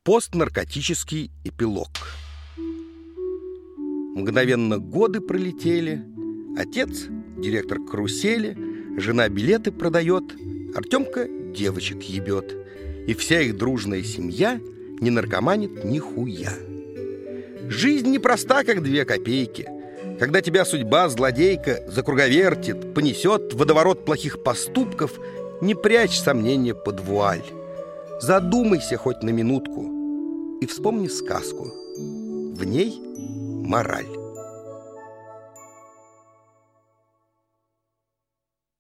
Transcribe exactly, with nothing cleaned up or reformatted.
Постнаркотический эпилог. Мгновенно годы пролетели. Отец — директор карусели, жена билеты продает, Артемка девочек ебет, и вся их дружная семья не наркоманит нихуя. Жизнь непроста, как две копейки. Когда тебя судьба, злодейка, закруговертит, понесет в водоворот плохих поступков, не прячь сомнения под вуаль. Задумайся хоть на минутку и вспомни сказку. В ней мораль.